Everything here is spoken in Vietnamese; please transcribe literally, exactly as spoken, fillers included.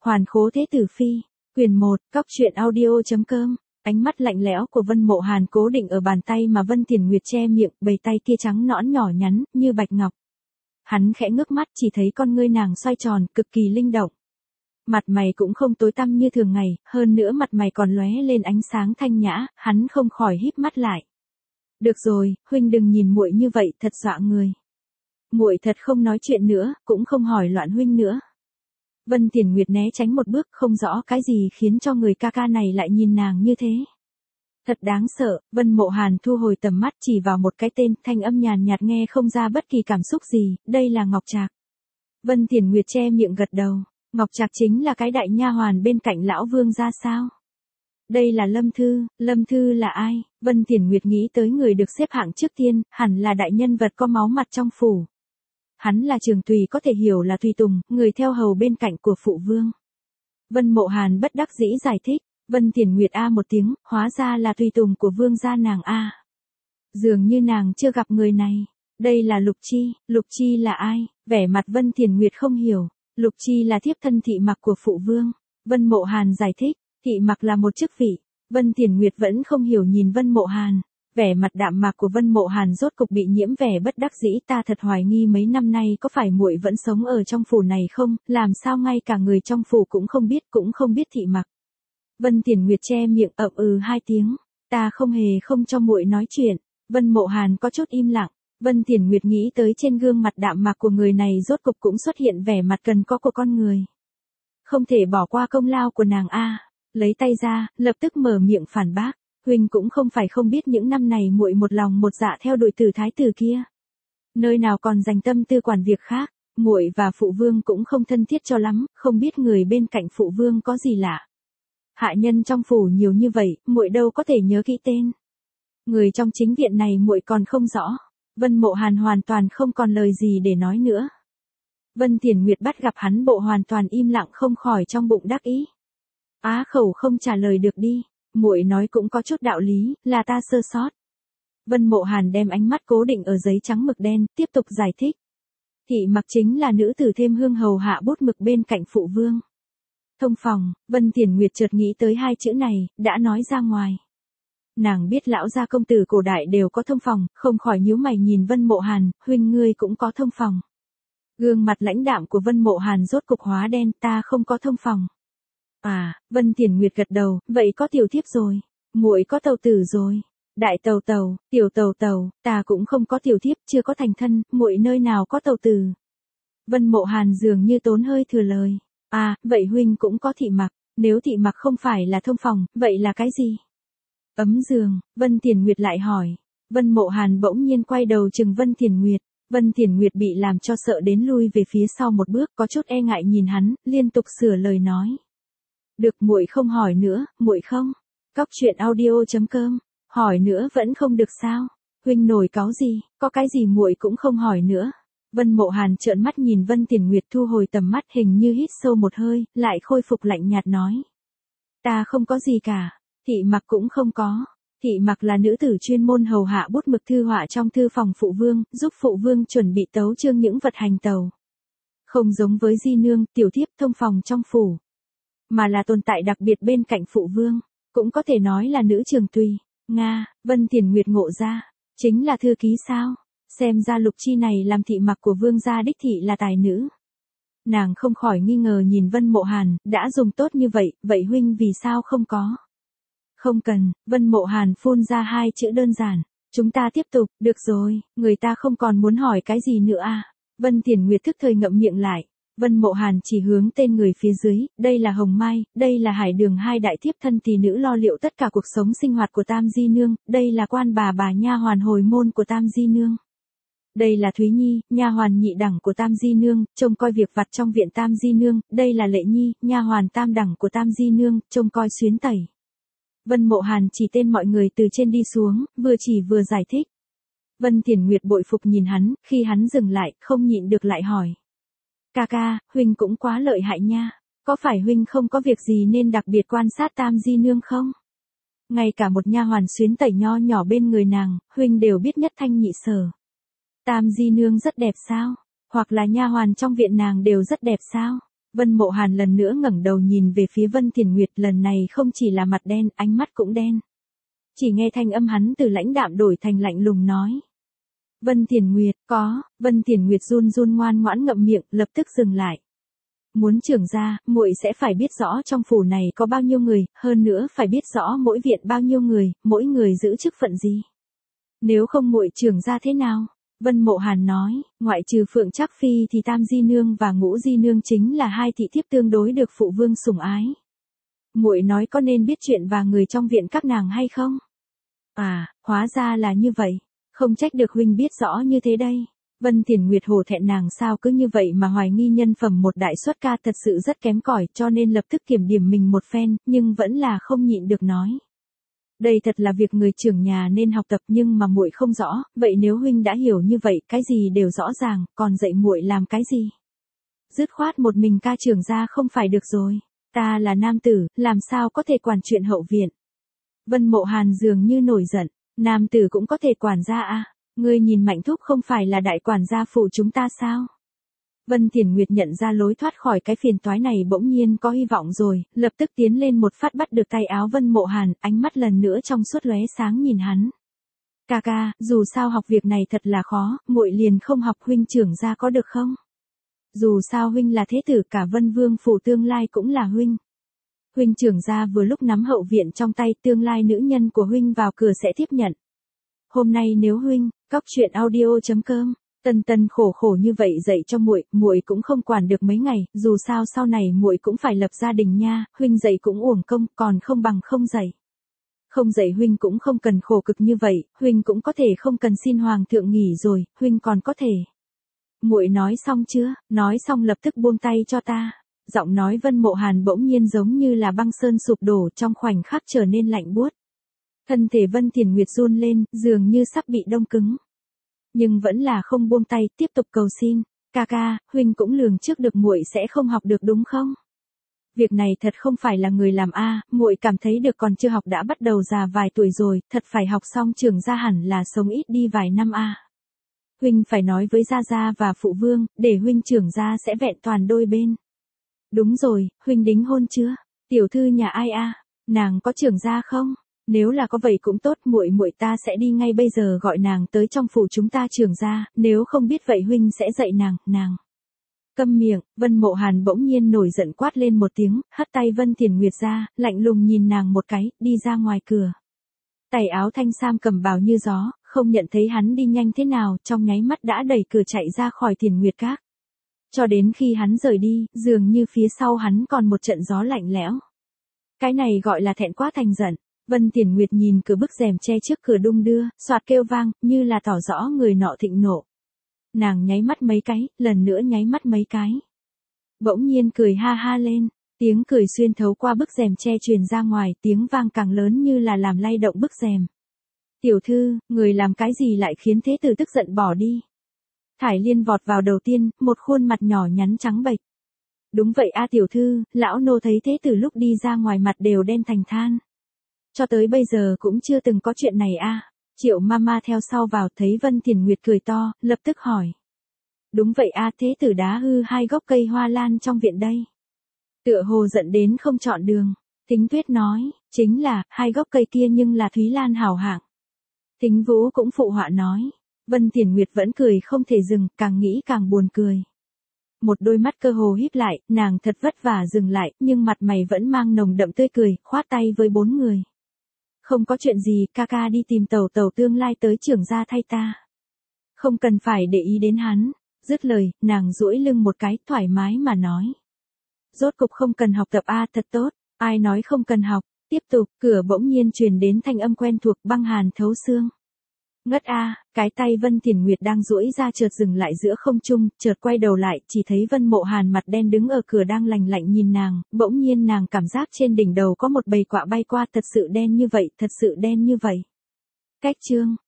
Hoàn khố thế tử phi, quyền một, cóc truyện audio.com. Ánh mắt lạnh lẽo của Vân Mộ Hàn cố định ở bàn tay mà Vân Tiền Nguyệt che miệng, bầy tay kia trắng nõn nhỏ nhắn, như bạch ngọc. Hắn khẽ ngước mắt chỉ thấy con ngươi nàng xoay tròn, cực kỳ linh động. Mặt mày cũng không tối tăm như thường ngày, hơn nữa mặt mày còn lóe lên ánh sáng thanh nhã, hắn không khỏi híp mắt lại. Được rồi, huynh đừng nhìn muội như vậy, thật dọa người. Muội thật không nói chuyện nữa, cũng không hỏi loạn huynh nữa. Vân Tiền Nguyệt né tránh một bước, không rõ cái gì khiến cho người ca ca này lại nhìn nàng như thế. Thật đáng sợ, Vân Mộ Hàn thu hồi tầm mắt chỉ vào một cái tên, thanh âm nhàn nhạt nghe không ra bất kỳ cảm xúc gì, đây là Ngọc Trạc. Vân Tiền Nguyệt che miệng gật đầu, Ngọc Trạc chính là cái đại nha hoàn bên cạnh lão vương gia sao? Đây là Lâm Thư, Lâm Thư là ai? Vân Tiền Nguyệt nghĩ tới người được xếp hạng trước tiên, hẳn là đại nhân vật có máu mặt trong phủ. Hắn là Trường Tùy, có thể hiểu là tùy tùng, người theo hầu bên cạnh của phụ vương. Vân Mộ Hàn bất đắc dĩ giải thích, Vân Tiền Nguyệt a một tiếng, hóa ra là tùy tùng của vương gia nàng a. Dường như nàng chưa gặp người này. Đây là Lục Chi, Lục Chi là ai? Vẻ mặt Vân Tiền Nguyệt không hiểu. Lục Chi là thiếp thân thị mặc của phụ vương. Vân Mộ Hàn giải thích, thị mặc là một chức vị. Vân Tiền Nguyệt vẫn không hiểu nhìn Vân Mộ Hàn. Vẻ mặt đạm mạc của Vân Mộ Hàn rốt cục bị nhiễm vẻ bất đắc dĩ, ta thật hoài nghi mấy năm nay có phải muội vẫn sống ở trong phủ này không, làm sao ngay cả người trong phủ cũng không biết, cũng không biết thị mặc. Vân Tiền Nguyệt che miệng ậm ừ hai tiếng, ta không hề không cho muội nói chuyện. Vân Mộ Hàn có chút im lặng. Vân Tiền Nguyệt nghĩ tới trên gương mặt đạm mạc của người này rốt cục cũng xuất hiện vẻ mặt cần có của con người. Không thể bỏ qua công lao của nàng a. Lấy tay ra, lập tức mở miệng phản bác. Huynh cũng không phải không biết những năm này muội một lòng một dạ theo đuổi Tử thái tử kia. Nơi nào còn dành tâm tư quản việc khác, muội và phụ vương cũng không thân thiết cho lắm, không biết người bên cạnh phụ vương có gì lạ. Hạ nhân trong phủ nhiều như vậy, muội đâu có thể nhớ kỹ tên. Người trong chính viện này muội còn không rõ. Vân Mộ Hàn hoàn toàn không còn lời gì để nói nữa. Vân Tiền Nguyệt bắt gặp hắn bộ hoàn toàn im lặng không khỏi trong bụng đắc ý. Á khẩu không trả lời được đi. Muội nói cũng có chút đạo lý, là ta sơ sót. Vân Mộ Hàn đem ánh mắt cố định ở giấy trắng mực đen, tiếp tục giải thích. Thị mặc chính là nữ tử thêm hương hầu hạ bút mực bên cạnh phụ vương. Thông phòng, Vân Tiền Nguyệt chợt nghĩ tới hai chữ này, đã nói ra ngoài. Nàng biết lão gia công tử cổ đại đều có thông phòng, không khỏi nhíu mày nhìn Vân Mộ Hàn, huynh ngươi cũng có thông phòng. Gương mặt lãnh đạm của Vân Mộ Hàn rốt cục hóa đen, ta không có thông phòng. À, Vân Tiền Nguyệt gật đầu, vậy có tiểu thiếp rồi, muội có tàu tử rồi. Đại tàu tàu, tiểu tàu tàu, ta cũng không có tiểu thiếp, chưa có thành thân, muội nơi nào có tàu tử. Vân Mộ Hàn dường như tốn hơi thừa lời. À, vậy huynh cũng có thị mặc, nếu thị mặc không phải là thông phòng, vậy là cái gì? Ấm giường, Vân Tiền Nguyệt lại hỏi. Vân Mộ Hàn bỗng nhiên quay đầu chừng Vân Tiền Nguyệt. Vân Tiền Nguyệt bị làm cho sợ đến lui về phía sau một bước, có chút e ngại nhìn hắn, liên tục sửa lời nói. Được, muội không hỏi nữa, muội không. Cóc truyện audio.com, hỏi nữa vẫn không được sao? Huynh nổi cáu gì, có cái gì muội cũng không hỏi nữa. Vân Mộ Hàn trợn mắt nhìn Vân Tiền Nguyệt thu hồi tầm mắt, hình như hít sâu một hơi, lại khôi phục lạnh nhạt nói. Ta không có gì cả, thị mặc cũng không có. Thị mặc là nữ tử chuyên môn hầu hạ bút mực thư họa trong thư phòng phụ vương, giúp phụ vương chuẩn bị tấu chương những vật hành tàu. Không giống với di nương, tiểu thiếp thông phòng trong phủ, mà là tồn tại đặc biệt bên cạnh phụ vương, cũng có thể nói là nữ Trường Tùy. Nga, Vân Tiền Nguyệt ngộ ra, chính là thư ký sao? Xem ra Lục Chi này làm thị mặc của vương gia đích thị là tài nữ. Nàng không khỏi nghi ngờ nhìn Vân Mộ Hàn, đã dùng tốt như vậy, vậy huynh vì sao không có? Không cần, Vân Mộ Hàn phun ra hai chữ đơn giản. Chúng ta tiếp tục, được rồi, người ta không còn muốn hỏi cái gì nữa à? Vân Tiền Nguyệt thức thời ngậm miệng lại. Vân Mộ Hàn chỉ hướng tên người phía dưới, đây là Hồng Mai, đây là Hải Đường, hai đại thiếp thân tỷ nữ lo liệu tất cả cuộc sống sinh hoạt của Tam Di Nương, đây là quan bà bà nha hoàn hồi môn của Tam Di Nương. Đây là Thúy Nhi, nha hoàn nhị đẳng của Tam Di Nương, trông coi việc vặt trong viện Tam Di Nương, đây là Lệ Nhi, nha hoàn tam đẳng của Tam Di Nương, trông coi xuyến tẩy. Vân Mộ Hàn chỉ tên mọi người từ trên đi xuống, vừa chỉ vừa giải thích. Vân Tiền Nguyệt bội phục nhìn hắn, khi hắn dừng lại, không nhịn được lại hỏi. Ca ca, huynh cũng quá lợi hại nha, có phải huynh không có việc gì nên đặc biệt quan sát Tam Di Nương không? Ngay cả một nha hoàn xuyến tẩy nho nhỏ bên người nàng, huynh đều biết nhất thanh nhị sở. Tam Di Nương rất đẹp sao? Hoặc là nha hoàn trong viện nàng đều rất đẹp sao? Vân Mộ Hàn lần nữa ngẩng đầu nhìn về phía Vân Thiền Nguyệt, lần này không chỉ là mặt đen, ánh mắt cũng đen. Chỉ nghe thanh âm hắn từ lãnh đạm đổi thành lạnh lùng nói. Vân Thiền Nguyệt, có, Vân Thiền Nguyệt run run ngoan ngoãn ngậm miệng, lập tức dừng lại. Muốn trưởng gia, muội sẽ phải biết rõ trong phủ này có bao nhiêu người, hơn nữa phải biết rõ mỗi viện bao nhiêu người, mỗi người giữ chức phận gì. Nếu không muội trưởng gia thế nào? Vân Mộ Hàn nói, ngoại trừ Phượng Trác Phi thì Tam Di Nương và Ngũ Di Nương chính là hai thị thiếp tương đối được phụ vương sủng ái. Muội nói có nên biết chuyện và người trong viện các nàng hay không? À, hóa ra là như vậy, không trách được huynh biết rõ như thế đây. Vân Thiền Nguyệt hổ thẹn, nàng sao cứ như vậy mà hoài nghi nhân phẩm một đại xuất ca thật sự rất kém cỏi, cho nên lập tức kiểm điểm mình một phen, nhưng vẫn là không nhịn được nói. Đây thật là việc người trưởng nhà nên học tập, nhưng mà muội không rõ, vậy nếu huynh đã hiểu như vậy, cái gì đều rõ ràng, còn dạy muội làm cái gì? Dứt khoát một mình ca trưởng gia không phải được rồi, ta là nam tử, làm sao có thể quản chuyện hậu viện? Vân Mộ Hàn dường như nổi giận, nam tử cũng có thể quản gia à? Ngươi nhìn Mạnh thúc không phải là đại quản gia phụ chúng ta sao? Vân Thiền Nguyệt nhận ra lối thoát khỏi cái phiền toái này bỗng nhiên có hy vọng rồi, lập tức tiến lên một phát bắt được tay áo Vân Mộ Hàn, ánh mắt lần nữa trong suốt lóe sáng nhìn hắn. Ca ca, dù sao học việc này thật là khó, muội liền không học, huynh trưởng gia có được không? Dù sao huynh là thế tử, cả Vân Vương phủ tương lai cũng là huynh. Huynh trưởng gia vừa lúc nắm hậu viện trong tay, tương lai nữ nhân của huynh vào cửa sẽ tiếp nhận. Hôm nay nếu huynh, cóc truyện audio chấm com, tân tân khổ khổ như vậy dạy cho muội, muội cũng không quản được mấy ngày, dù sao sau này muội cũng phải lập gia đình nha, huynh dạy cũng uổng công, còn không bằng không dạy. Không dạy huynh cũng không cần khổ cực như vậy, huynh cũng có thể không cần xin hoàng thượng nghỉ rồi, huynh còn có thể. Muội nói xong chưa? Nói xong lập tức buông tay cho ta. Giọng nói Vân Mộ Hàn bỗng nhiên giống như là băng sơn sụp đổ, trong khoảnh khắc trở nên lạnh buốt. Thân thể Vân Thiền Nguyệt run lên, dường như sắp bị đông cứng. Nhưng vẫn là không buông tay, tiếp tục cầu xin, ca ca, huynh cũng lường trước được muội sẽ không học được đúng không? Việc này thật không phải là người làm a, muội cảm thấy được còn chưa học đã bắt đầu già vài tuổi rồi, thật phải học xong trưởng gia hẳn là sống ít đi vài năm a. Huynh phải nói với gia gia và phụ vương, để huynh trưởng gia sẽ vẹn toàn đôi bên. Đúng rồi, huynh đính hôn chưa? Tiểu thư nhà ai a? Nàng có trưởng gia không? Nếu là có vậy cũng tốt, muội muội ta sẽ đi ngay bây giờ gọi nàng tới trong phủ chúng ta trưởng gia, nếu không biết vậy huynh sẽ dạy nàng, nàng. Câm miệng, Vân Mộ Hàn bỗng nhiên nổi giận quát lên một tiếng, hất tay Vân Thiền Nguyệt ra, lạnh lùng nhìn nàng một cái, đi ra ngoài cửa. Tay áo thanh sam cầm bào như gió, không nhận thấy hắn đi nhanh thế nào, trong nháy mắt đã đẩy cửa chạy ra khỏi Thiền Nguyệt Các. Cho đến khi hắn rời đi, dường như phía sau hắn còn một trận gió lạnh lẽo. Cái này gọi là thẹn quá thành giận. Vân Thiền Nguyệt nhìn cửa bức rèm che trước cửa đung đưa, xoạt kêu vang, như là tỏ rõ người nọ thịnh nộ. Nàng nháy mắt mấy cái, lần nữa nháy mắt mấy cái. Bỗng nhiên cười ha ha lên, tiếng cười xuyên thấu qua bức rèm che truyền ra ngoài, tiếng vang càng lớn như là làm lay động bức rèm. Tiểu thư, người làm cái gì lại khiến thế tử tức giận bỏ đi? Thải Liên vọt vào đầu tiên, một khuôn mặt nhỏ nhắn trắng bệch. Đúng vậy a tiểu thư, lão nô thấy thế tử lúc đi ra ngoài mặt đều đen thành than. Cho tới bây giờ cũng chưa từng có chuyện này a. Triệu Mama theo sau vào thấy Vân Thiền Nguyệt cười to, lập tức hỏi. Đúng vậy a, thế tử đá hư hai gốc cây hoa lan trong viện đây. Tựa hồ giận đến không chọn đường. Thính Tuyết nói, chính là, hai gốc cây kia nhưng là Thúy Lan hảo hạng. Thính Vũ cũng phụ họa nói. Vân Thiền Nguyệt vẫn cười không thể dừng, càng nghĩ càng buồn cười. Một đôi mắt cơ hồ híp lại, nàng thật vất vả dừng lại, nhưng mặt mày vẫn mang nồng đậm tươi cười, khoát tay với bốn người. Không có chuyện gì, ca ca đi tìm tẩu tẩu tương lai tới trưởng gia thay ta. Không cần phải để ý đến hắn. Dứt lời, nàng duỗi lưng một cái, thoải mái mà nói. Rốt cục không cần học tập a, thật tốt, ai nói không cần học. Tiếp tục, cửa bỗng nhiên truyền đến thanh âm quen thuộc, băng hàn thấu xương. Ngất a, cái tay Vân Thiền Nguyệt đang duỗi ra chợt dừng lại giữa không trung, chợt quay đầu lại, chỉ thấy Vân Mộ Hàn mặt đen đứng ở cửa đang lạnh lạnh nhìn nàng, bỗng nhiên nàng cảm giác trên đỉnh đầu có một bầy quạ bay qua, thật sự đen như vậy, thật sự đen như vậy. Cách chương